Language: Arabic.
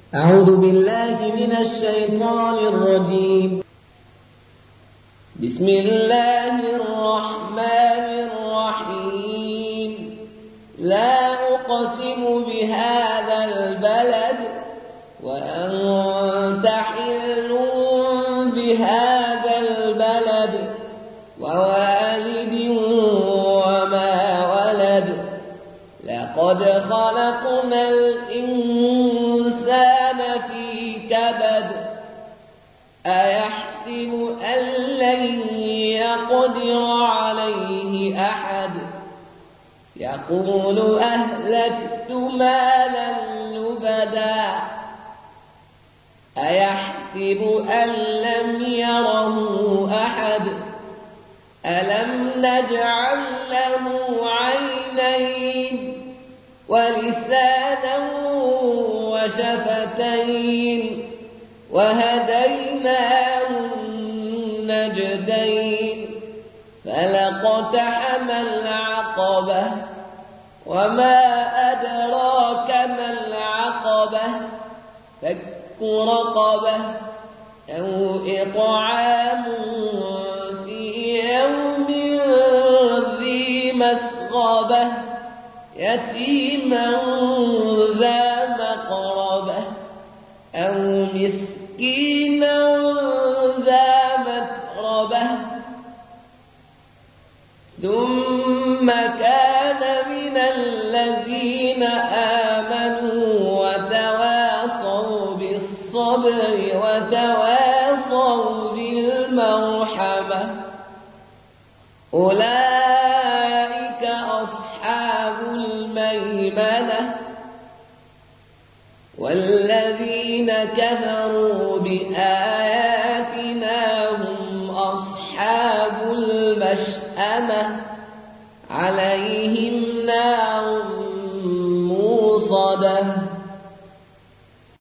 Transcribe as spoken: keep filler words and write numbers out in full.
أعوذ بالله من الشيطان الرجيم. بسم الله الرحمن الرحيم. لا أقسم بهذا البلد وأنت حل بهذا البلد ووالد وما ولد. لقد خلقنا الإنسان في كبد. أيحسب أن لن يقدر عليه أحد. يقول أهلكت مالا لبدا. أيحسب أن لم يره أحد. ألم نجعل له عينين ولسانا وشفتين وهديناه النجدين. فلاقتحم العقبة وما أدراك ما العقبة. فك رقبة أو إطعام في يوم ذي مسغبة يتيما ذا مقربة أو مسكينا ذا متربة. ثم كان من الذين آمنوا وتواصوا بالصبر وتواصوا بالمرحمة. أولئك أصحاب الميمنة. والذين كفروا بآياتنا هم أصحاب المشأمة. عليهم